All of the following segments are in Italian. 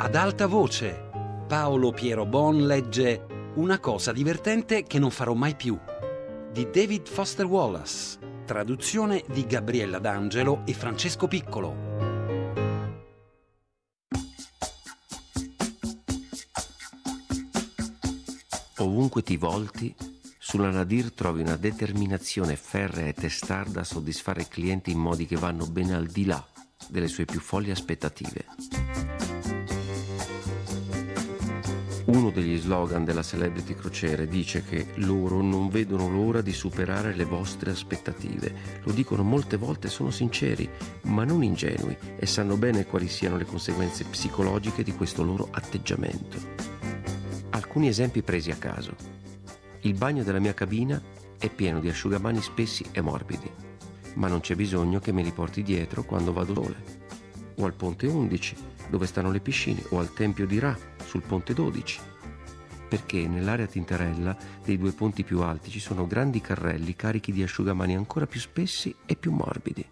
Ad alta voce, Paolo Piero Bon legge Una cosa divertente che non farò mai più, di David Foster Wallace, traduzione di Gabriella D'Angelo e Francesco Piccolo. Ovunque ti volti, sulla Nadir trovi una determinazione ferrea e testarda a soddisfare i clienti in modi che vanno ben al di là delle sue più folli aspettative. Uno degli slogan della Celebrity Crociere dice che loro non vedono l'ora di superare le vostre aspettative. Lo dicono molte volte, sono sinceri, ma non ingenui, e sanno bene quali siano le conseguenze psicologiche di questo loro atteggiamento. Alcuni esempi presi a caso. Il bagno della mia cabina è pieno di asciugamani spessi e morbidi, ma non c'è bisogno che me li porti dietro quando vado sole. O al ponte 11, dove stanno le piscine, o al Tempio di Ra, sul ponte 12. Perché nell'area Tintarella dei due ponti più alti ci sono grandi carrelli carichi di asciugamani ancora più spessi e più morbidi.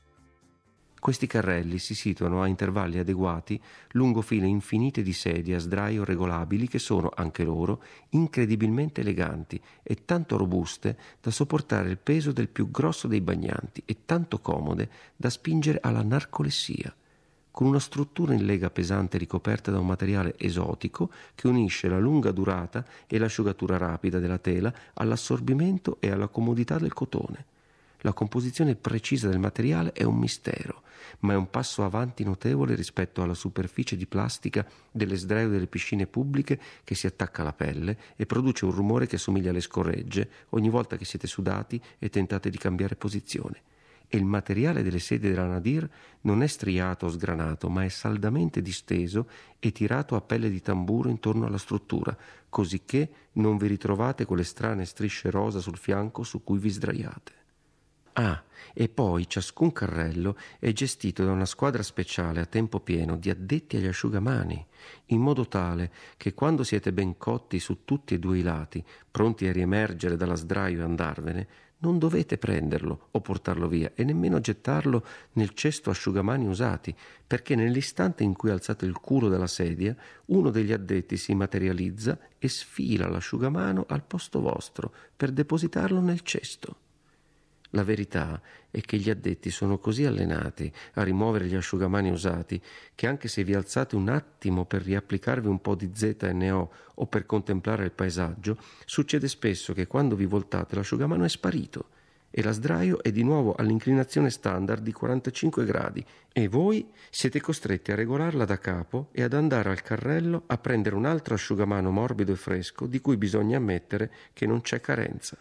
Questi carrelli si situano a intervalli adeguati lungo file infinite di sedie a sdraio regolabili che sono, anche loro, incredibilmente eleganti e tanto robuste da sopportare il peso del più grosso dei bagnanti e tanto comode da spingere alla narcolessia, con una struttura in lega pesante ricoperta da un materiale esotico che unisce la lunga durata e l'asciugatura rapida della tela all'assorbimento e alla comodità del cotone. La composizione precisa del materiale è un mistero, ma è un passo avanti notevole rispetto alla superficie di plastica delle sdraio delle piscine pubbliche che si attacca alla pelle e produce un rumore che somiglia alle scorregge ogni volta che siete sudati e tentate di cambiare posizione. E il materiale delle sedie della Nadir non è striato o sgranato, ma è saldamente disteso e tirato a pelle di tamburo intorno alla struttura, cosicché non vi ritrovate quelle strane strisce rosa sul fianco su cui vi sdraiate. Ah, e poi ciascun carrello è gestito da una squadra speciale a tempo pieno di addetti agli asciugamani, in modo tale che quando siete ben cotti su tutti e due i lati, pronti a riemergere dalla sdraio e andarvene, non dovete prenderlo o portarlo via e nemmeno gettarlo nel cesto asciugamani usati, perché nell'istante in cui alzate il culo dalla sedia, uno degli addetti si materializza e sfila l'asciugamano al posto vostro per depositarlo nel cesto. La verità è che gli addetti sono così allenati a rimuovere gli asciugamani usati che anche se vi alzate un attimo per riapplicarvi un po' di ZNO o per contemplare il paesaggio, succede spesso che quando vi voltate l'asciugamano è sparito e la sdraio è di nuovo all'inclinazione standard di 45 gradi e voi siete costretti a regolarla da capo e ad andare al carrello a prendere un altro asciugamano morbido e fresco di cui bisogna ammettere che non c'è carenza.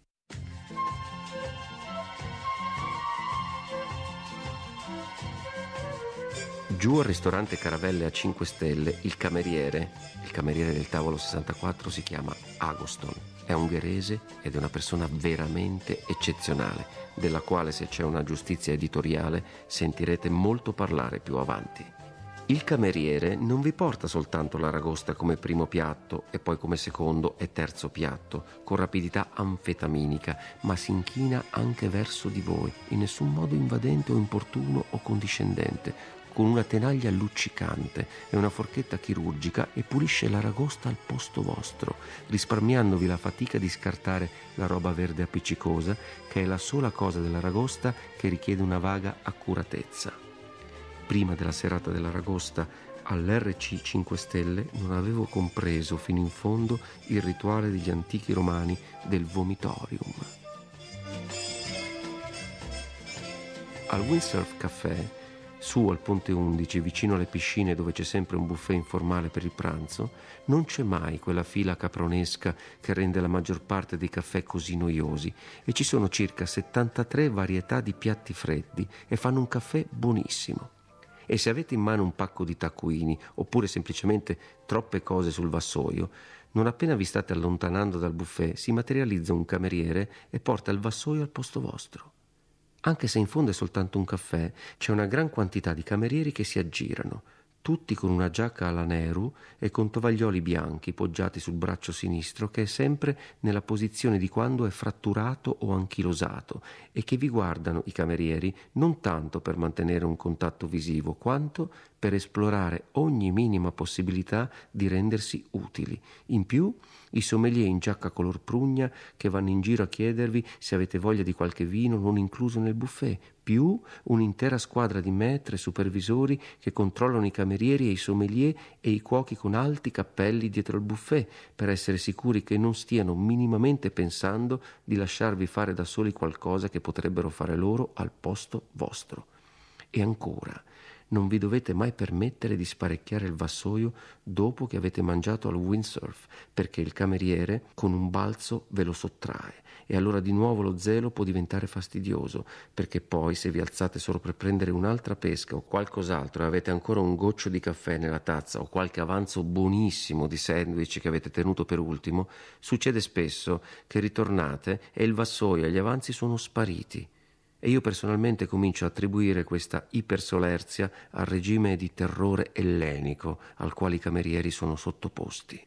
Giù al ristorante Caravelle a 5 stelle, il cameriere del tavolo 64 si chiama Agoston, è ungherese ed è una persona veramente eccezionale, della quale se c'è una giustizia editoriale sentirete molto parlare più avanti. Il cameriere non vi porta soltanto l'aragosta come primo piatto e poi come secondo e terzo piatto, con rapidità anfetaminica, ma si inchina anche verso di voi, in nessun modo invadente o importuno o condiscendente, con una tenaglia luccicante e una forchetta chirurgica e pulisce l'aragosta al posto vostro, risparmiandovi la fatica di scartare la roba verde appiccicosa, che è la sola cosa dell'aragosta che richiede una vaga accuratezza. Prima della serata dell'aragosta, all'RC 5 Stelle non avevo compreso fino in fondo il rituale degli antichi romani del vomitorium. Al Windsurf Café, su al ponte 11, vicino alle piscine dove c'è sempre un buffet informale per il pranzo, non c'è mai quella fila capronesca che rende la maggior parte dei caffè così noiosi e ci sono circa 73 varietà di piatti freddi e fanno un caffè buonissimo. E se avete in mano un pacco di taccuini oppure semplicemente troppe cose sul vassoio, non appena vi state allontanando dal buffet si materializza un cameriere e porta il vassoio al posto vostro. Anche se in fondo è soltanto un caffè, c'è una gran quantità di camerieri che si aggirano, tutti con una giacca alla Nehru e con tovaglioli bianchi poggiati sul braccio sinistro, che è sempre nella posizione di quando è fratturato o anchilosato, e che vi guardano, i camerieri, non tanto per mantenere un contatto visivo quanto per esplorare ogni minima possibilità di rendersi utili. In più, i sommelier in giacca color prugna che vanno in giro a chiedervi se avete voglia di qualche vino non incluso nel buffet, più un'intera squadra di maître e supervisori che controllano i camerieri e i sommelier e i cuochi con alti cappelli dietro il buffet per essere sicuri che non stiano minimamente pensando di lasciarvi fare da soli qualcosa che potrebbero fare loro al posto vostro. E ancora, non vi dovete mai permettere di sparecchiare il vassoio dopo che avete mangiato al windsurf, perché il cameriere con un balzo ve lo sottrae e allora di nuovo lo zelo può diventare fastidioso, perché poi se vi alzate solo per prendere un'altra pesca o qualcos'altro e avete ancora un goccio di caffè nella tazza o qualche avanzo buonissimo di sandwich che avete tenuto per ultimo, succede spesso che ritornate e il vassoio e gli avanzi sono spariti. E io personalmente comincio a attribuire questa ipersolerzia al regime di terrore ellenico al quale i camerieri sono sottoposti.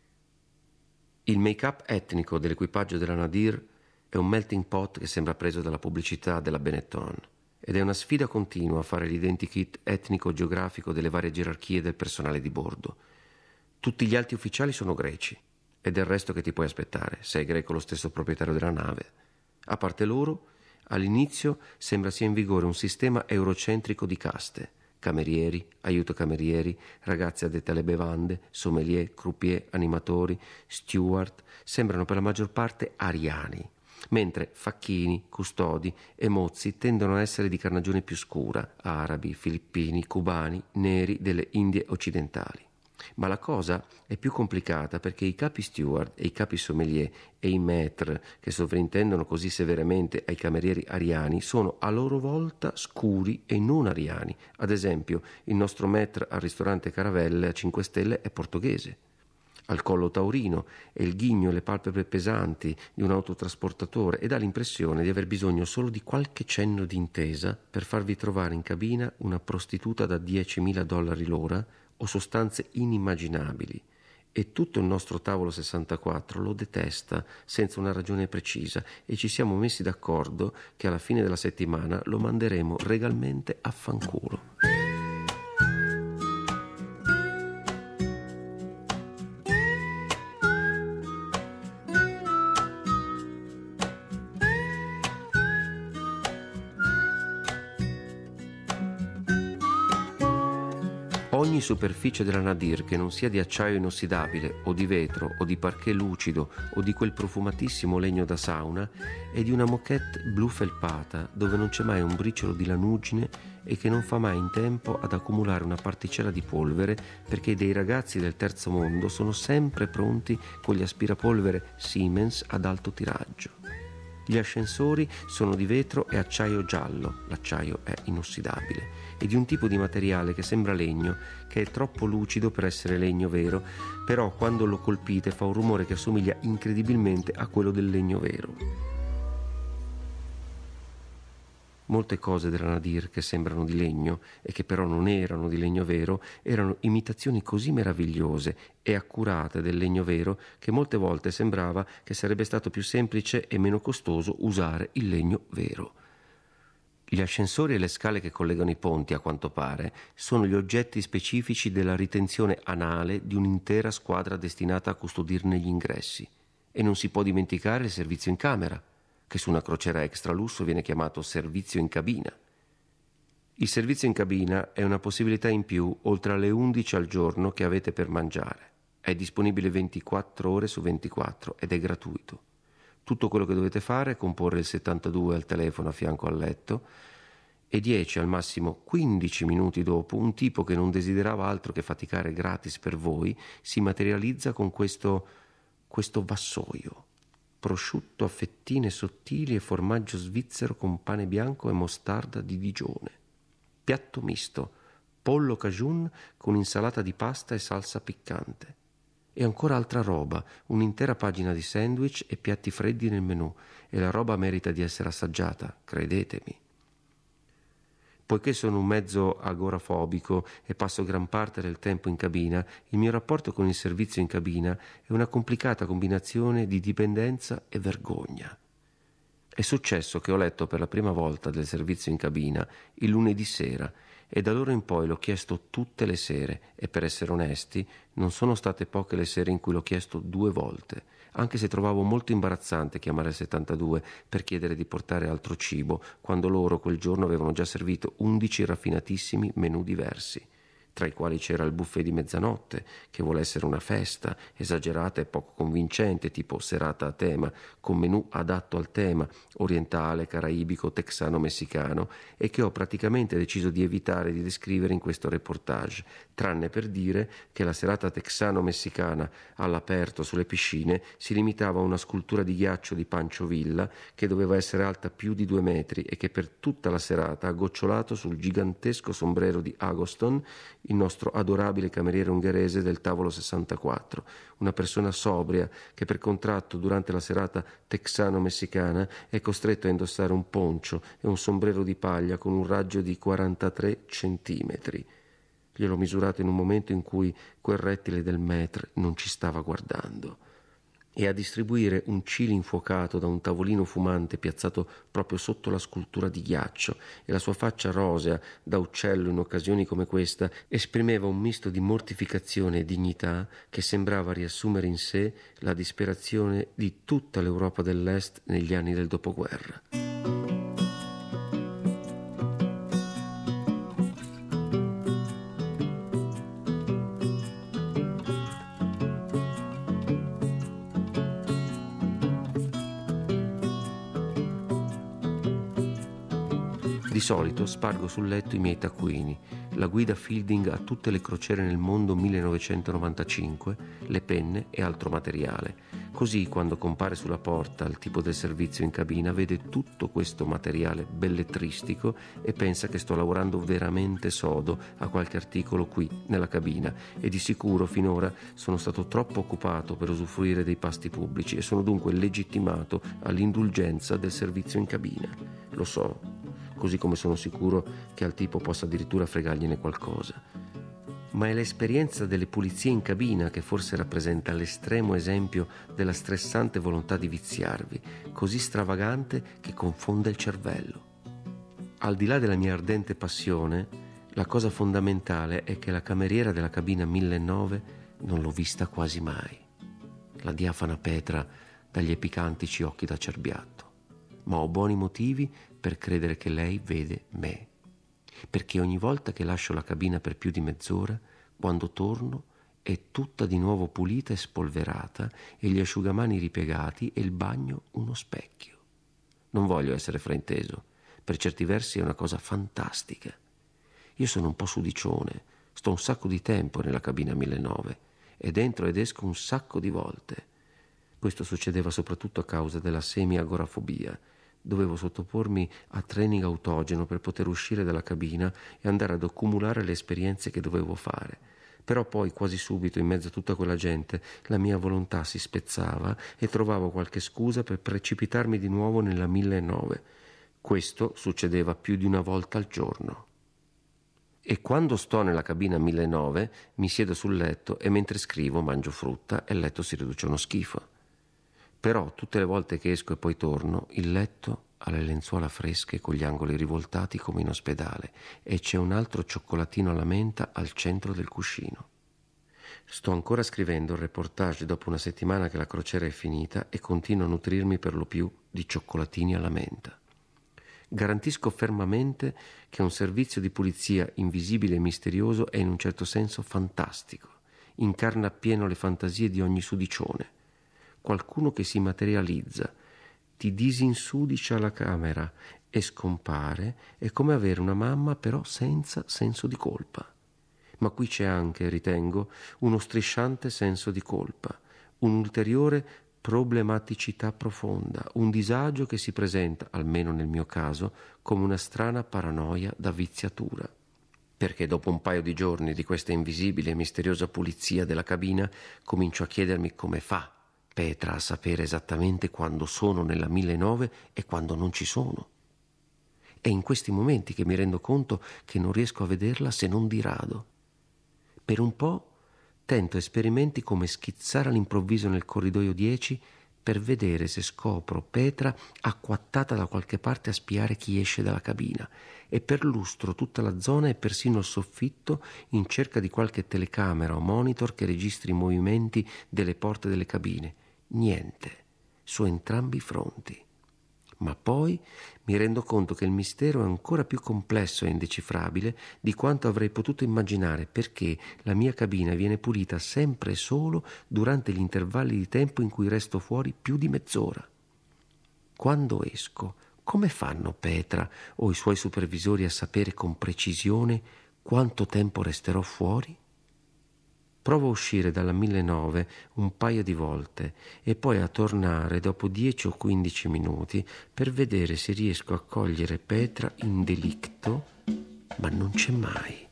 Il make-up etnico dell'equipaggio della Nadir è un melting pot che sembra preso dalla pubblicità della Benetton ed è una sfida continua a fare l'identikit etnico-geografico delle varie gerarchie del personale di bordo. Tutti gli alti ufficiali sono greci e del resto che ti puoi aspettare, se è greco lo stesso proprietario della nave. A parte loro, all'inizio sembra sia in vigore un sistema eurocentrico di caste: camerieri, aiutocamerieri, ragazzi addetti alle bevande, sommelier, croupier, animatori, steward, sembrano per la maggior parte ariani, mentre facchini, custodi e mozzi tendono a essere di carnagione più scura: arabi, filippini, cubani, neri delle Indie occidentali. Ma la cosa è più complicata perché i capi steward e i capi sommelier e i maître che sovrintendono così severamente ai camerieri ariani sono a loro volta scuri e non ariani. Ad esempio, il nostro maître al ristorante Caravelle a 5 stelle è portoghese, al collo taurino e il ghigno e le palpebre pesanti di un autotrasportatore, e dà l'impressione di aver bisogno solo di qualche cenno di intesa per farvi trovare in cabina una prostituta da $10.000 l'ora o sostanze inimmaginabili, e tutto il nostro tavolo 64 lo detesta senza una ragione precisa, e ci siamo messi d'accordo che alla fine della settimana lo manderemo regalmente a fanculo. Ogni superficie della Nadir che non sia di acciaio inossidabile o di vetro o di parquet lucido o di quel profumatissimo legno da sauna è di una moquette blu felpata dove non c'è mai un briciolo di lanugine e che non fa mai in tempo ad accumulare una particella di polvere, perché dei ragazzi del terzo mondo sono sempre pronti con gli aspirapolvere Siemens ad alto tiraggio. Gli ascensori sono di vetro e acciaio giallo, l'acciaio è inossidabile, e di un tipo di materiale che sembra legno, che è troppo lucido per essere legno vero, però quando lo colpite fa un rumore che assomiglia incredibilmente a quello del legno vero. Molte cose della Nadir che sembrano di legno e che però non erano di legno vero erano imitazioni così meravigliose e accurate del legno vero che molte volte sembrava che sarebbe stato più semplice e meno costoso usare il legno vero. Gli ascensori e le scale che collegano i ponti, a quanto pare, sono gli oggetti specifici della ritenzione anale di un'intera squadra destinata a custodirne gli ingressi. E non si può dimenticare il servizio in camera, che su una crociera extra lusso viene chiamato servizio in cabina. Il servizio in cabina è una possibilità in più oltre alle 11 al giorno che avete per mangiare. È disponibile 24 ore su 24 ed è gratuito. Tutto quello che dovete fare è comporre il 72 al telefono a fianco al letto e 10 al massimo 15 minuti dopo un tipo che non desiderava altro che faticare gratis per voi si materializza con questo vassoio: prosciutto a fettine sottili e formaggio svizzero con pane bianco e mostarda di Digione. Piatto misto, pollo cajun con insalata di pasta e salsa piccante. E ancora altra roba, un'intera pagina di sandwich e piatti freddi nel menù, e la roba merita di essere assaggiata, credetemi. Poiché sono un mezzo agorafobico e passo gran parte del tempo in cabina, il mio rapporto con il servizio in cabina è una complicata combinazione di dipendenza e vergogna. È successo che ho letto per la prima volta del servizio in cabina il lunedì sera e da allora in poi l'ho chiesto tutte le sere e, per essere onesti, non sono state poche le sere in cui l'ho chiesto 2 volte, anche se trovavo molto imbarazzante chiamare il 72 per chiedere di portare altro cibo, quando loro quel giorno avevano già servito 11 raffinatissimi menù diversi, tra i quali c'era il buffet di mezzanotte, che vuole essere una festa, esagerata e poco convincente, tipo serata a tema, con menù adatto al tema, orientale, caraibico, texano-messicano, e che ho praticamente deciso di evitare di descrivere in questo reportage, tranne per dire che la serata texano-messicana all'aperto sulle piscine si limitava a una scultura di ghiaccio di Pancho Villa che doveva essere alta più di 2 metri e che per tutta la serata ha gocciolato sul gigantesco sombrero di Agoston, il nostro adorabile cameriere ungherese del tavolo 64, una persona sobria che per contratto durante la serata texano-messicana è costretto a indossare un poncio e un sombrero di paglia con un raggio di 43 centimetri. Gliel'ho misurato in un momento in cui quel rettile del maître non ci stava guardando. E a distribuire un chili infuocato da un tavolino fumante piazzato proprio sotto la scultura di ghiaccio, e la sua faccia rosea da uccello in occasioni come questa esprimeva un misto di mortificazione e dignità che sembrava riassumere in sé la disperazione di tutta l'Europa dell'Est negli anni del dopoguerra. Di solito spargo sul letto i miei taccuini, la guida Fielding a tutte le crociere nel mondo 1995, le penne e altro materiale. Così quando compare sulla porta il tipo del servizio in cabina vede tutto questo materiale bellettristico e pensa che sto lavorando veramente sodo a qualche articolo qui nella cabina, e di sicuro finora sono stato troppo occupato per usufruire dei pasti pubblici e sono dunque legittimato all'indulgenza del servizio in cabina. Lo so, così come sono sicuro che al tipo possa addirittura fregargliene qualcosa. Ma è l'esperienza delle pulizie in cabina che forse rappresenta l'estremo esempio della stressante volontà di viziarvi, così stravagante che confonde il cervello. Al di là della mia ardente passione, la cosa fondamentale è che la cameriera della cabina 1009 non l'ho vista quasi mai. La diafana Petra dagli epicantici occhi da cerbiatto. Ma ho buoni motivi per credere che lei vede me, perché ogni volta che lascio la cabina per più di mezz'ora, quando torno è tutta di nuovo pulita e spolverata e gli asciugamani ripiegati e il bagno uno specchio. Non voglio essere frainteso, per certi versi è una cosa fantastica. Io sono un po' sudicione, sto un sacco di tempo nella cabina 1009 ed entro ed esco un sacco di volte. Questo succedeva soprattutto a causa della semi-agorafobia. Dovevo sottopormi a training autogeno per poter uscire dalla cabina e andare ad accumulare le esperienze che dovevo fare. Però poi, quasi subito, in mezzo a tutta quella gente, la mia volontà si spezzava e trovavo qualche scusa per precipitarmi di nuovo nella 1009. Questo succedeva più di una volta al giorno. E quando sto nella cabina 1009 mi siedo sul letto e mentre scrivo mangio frutta e il letto si riduce a uno schifo. Però tutte le volte che esco e poi torno, il letto ha le lenzuola fresche con gli angoli rivoltati come in ospedale e c'è un altro cioccolatino alla menta al centro del cuscino. Sto ancora scrivendo il reportage dopo una settimana che la crociera è finita e continuo a nutrirmi per lo più di cioccolatini alla menta. Garantisco fermamente che un servizio di pulizia invisibile e misterioso è in un certo senso fantastico, incarna appieno le fantasie di ogni sudicione. Qualcuno che si materializza, ti disinsudicia la camera e scompare, è come avere una mamma però senza senso di colpa. Ma qui c'è anche, ritengo, uno strisciante senso di colpa, un'ulteriore problematicità profonda, un disagio che si presenta, almeno nel mio caso, come una strana paranoia da viziatura. Perché dopo un paio di giorni di questa invisibile e misteriosa pulizia della cabina comincio a chiedermi come fa Petra a sapere esattamente quando sono nella 1009 e quando non ci sono. È in questi momenti che mi rendo conto che non riesco a vederla se non di rado. Per un po' tento esperimenti come schizzare all'improvviso nel corridoio 10 per vedere se scopro Petra acquattata da qualche parte a spiare chi esce dalla cabina, e perlustro tutta la zona e persino il soffitto in cerca di qualche telecamera o monitor che registri i movimenti delle porte delle cabine. Niente, su entrambi i fronti. Ma poi mi rendo conto che il mistero è ancora più complesso e indecifrabile di quanto avrei potuto immaginare, perché la mia cabina viene pulita sempre e solo durante gli intervalli di tempo in cui resto fuori più di mezz'ora. Quando esco, come fanno Petra o i suoi supervisori a sapere con precisione quanto tempo resterò fuori? Provo a uscire dalla 1009 un paio di volte e poi a tornare dopo 10 o 15 minuti per vedere se riesco a cogliere Petra in delicto, ma non c'è mai.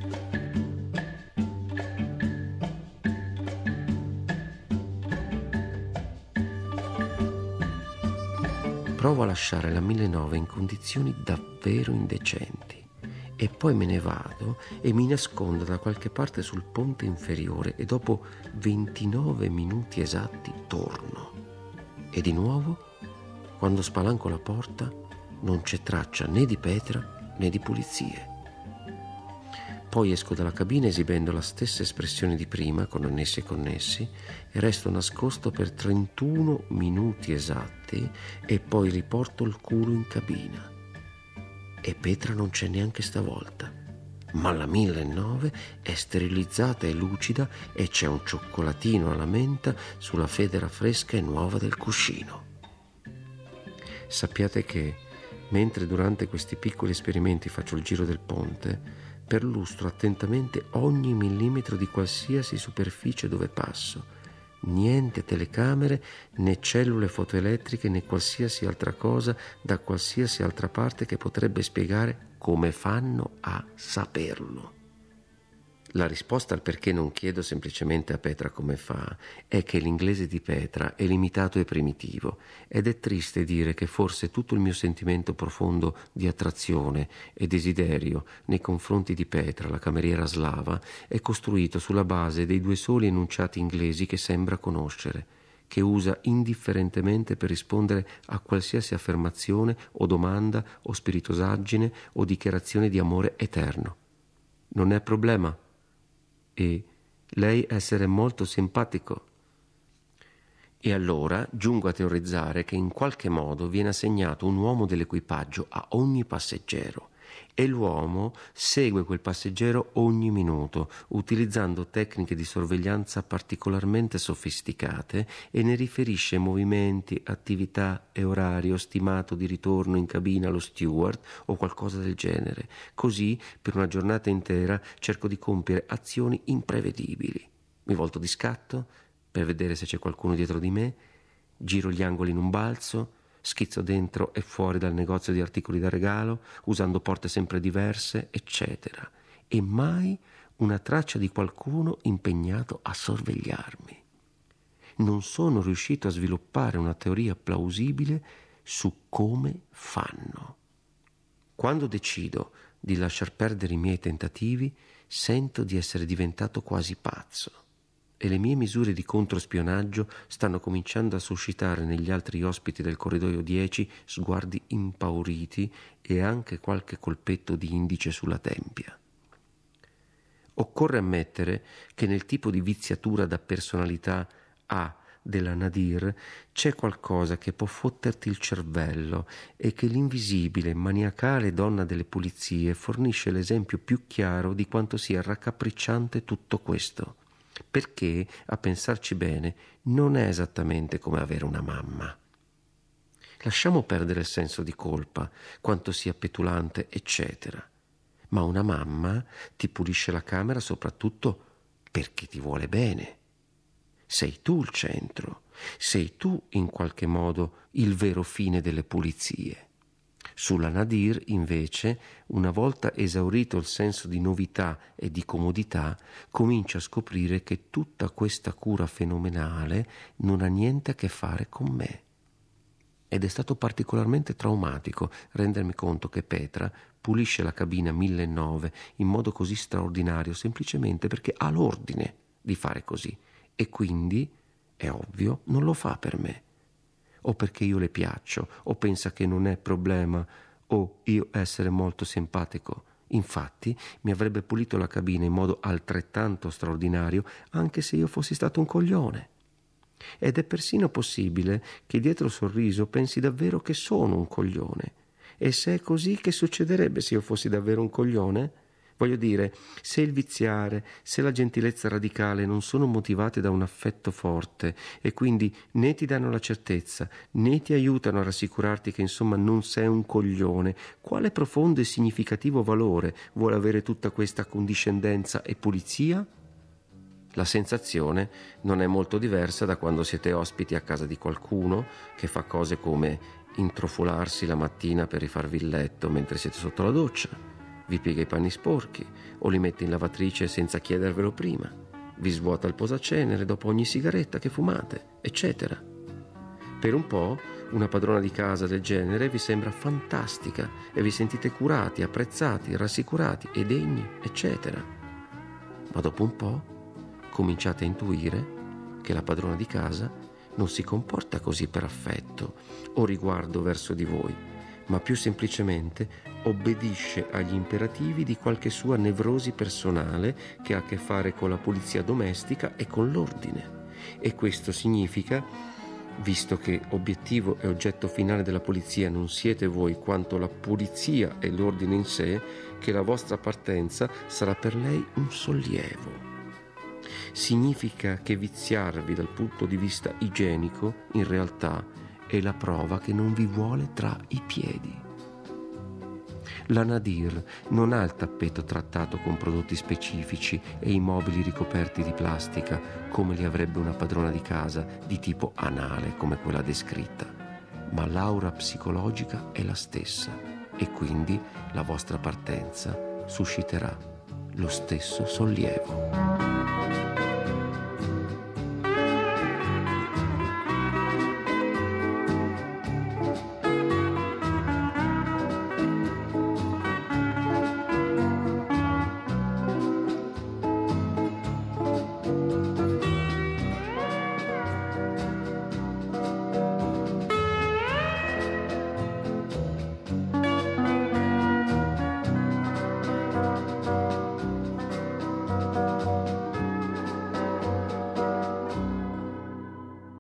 Provo a lasciare la 1009 in condizioni davvero indecenti. E poi me ne vado e mi nascondo da qualche parte sul ponte inferiore e dopo 29 minuti esatti torno. E di nuovo, quando spalanco la porta, non c'è traccia né di Petra né di pulizie. Poi esco dalla cabina esibendo la stessa espressione di prima, con annessi e connessi, e resto nascosto per 31 minuti esatti e poi riporto il culo in cabina. E Petra non c'è neanche stavolta, ma la 1009 è sterilizzata e lucida e c'è un cioccolatino alla menta sulla federa fresca e nuova del cuscino. Sappiate che, mentre durante questi piccoli esperimenti faccio il giro del ponte, perlustro attentamente ogni millimetro di qualsiasi superficie dove passo. Niente telecamere, né cellule fotoelettriche, né qualsiasi altra cosa da qualsiasi altra parte che potrebbe spiegare come fanno a saperlo. La risposta al perché non chiedo semplicemente a Petra come fa è che l'inglese di Petra è limitato e primitivo, ed è triste dire che forse tutto il mio sentimento profondo di attrazione e desiderio nei confronti di Petra, la cameriera slava, è costruito sulla base dei due soli enunciati inglesi che sembra conoscere, che usa indifferentemente per rispondere a qualsiasi affermazione o domanda o spiritosaggine o dichiarazione di amore eterno. Non è problema. E lei essere molto simpatico. E allora giungo a teorizzare che in qualche modo viene assegnato un uomo dell'equipaggio a ogni passeggero e l'uomo segue quel passeggero ogni minuto, utilizzando tecniche di sorveglianza particolarmente sofisticate, e ne riferisce movimenti, attività e orario stimato di ritorno in cabina allo steward o qualcosa del genere. Così, per una giornata intera, cerco di compiere azioni imprevedibili. Mi volto di scatto per vedere se c'è qualcuno dietro di me, giro gli angoli in un balzo, schizzo dentro e fuori dal negozio di articoli da regalo, usando porte sempre diverse, eccetera. E mai una traccia di qualcuno impegnato a sorvegliarmi. Non sono riuscito a sviluppare una teoria plausibile su come fanno. Quando decido di lasciar perdere i miei tentativi, sento di essere diventato quasi pazzo. E le mie misure di controspionaggio stanno cominciando a suscitare negli altri ospiti del corridoio 10 sguardi impauriti e anche qualche colpetto di indice sulla tempia. Occorre ammettere che nel tipo di viziatura da personalità A della Nadir c'è qualcosa che può fotterti il cervello e che l'invisibile, maniacale donna delle pulizie fornisce l'esempio più chiaro di quanto sia raccapricciante tutto questo. Perché, a pensarci bene, non è esattamente come avere una mamma. Lasciamo perdere il senso di colpa, quanto sia petulante, eccetera. Ma una mamma ti pulisce la camera soprattutto perché ti vuole bene. Sei tu il centro, sei tu in qualche modo il vero fine delle pulizie. Sulla Nadir, invece, una volta esaurito il senso di novità e di comodità, comincia a scoprire che tutta questa cura fenomenale non ha niente a che fare con me. ed è stato particolarmente traumatico rendermi conto che Petra pulisce la cabina 1009 in modo così straordinario semplicemente perché ha l'ordine di fare così e quindi, è ovvio, non lo fa per me. O perché io le piaccio, o pensa che non è problema, o io essere molto simpatico. Infatti mi avrebbe pulito la cabina in modo altrettanto straordinario anche se io fossi stato un coglione. Ed è persino possibile che dietro il sorriso pensi davvero che sono un coglione. E se è così, che succederebbe se io fossi davvero un coglione? Voglio dire, se il viziare, se la gentilezza radicale non sono motivate da un affetto forte e quindi né ti danno la certezza né ti aiutano a rassicurarti che insomma non sei un coglione, quale profondo e significativo valore vuole avere tutta questa condiscendenza e pulizia? La sensazione non è molto diversa da quando siete ospiti a casa di qualcuno che fa cose come intrufolarsi la mattina per rifarvi il letto mentre siete sotto la doccia, vi piega i panni sporchi o li mette in lavatrice senza chiedervelo prima, vi svuota il posacenere dopo ogni sigaretta che fumate, eccetera. Per un po' una padrona di casa del genere vi sembra fantastica e vi sentite curati, apprezzati, rassicurati e degni, eccetera. Ma dopo un po' cominciate a intuire che la padrona di casa non si comporta così per affetto o riguardo verso di voi, ma più semplicemente obbedisce agli imperativi di qualche sua nevrosi personale che ha a che fare con la pulizia domestica e con l'ordine. E questo significa, visto che obiettivo e oggetto finale della pulizia non siete voi quanto la pulizia e l'ordine in sé, che la vostra partenza sarà per lei un sollievo. Significa che viziarvi dal punto di vista igienico in realtà è la prova che non vi vuole tra i piedi. La Nadir non ha il tappeto trattato con prodotti specifici e i mobili ricoperti di plastica come li avrebbe una padrona di casa di tipo anale come quella descritta, ma l'aura psicologica è la stessa e quindi la vostra partenza susciterà lo stesso sollievo.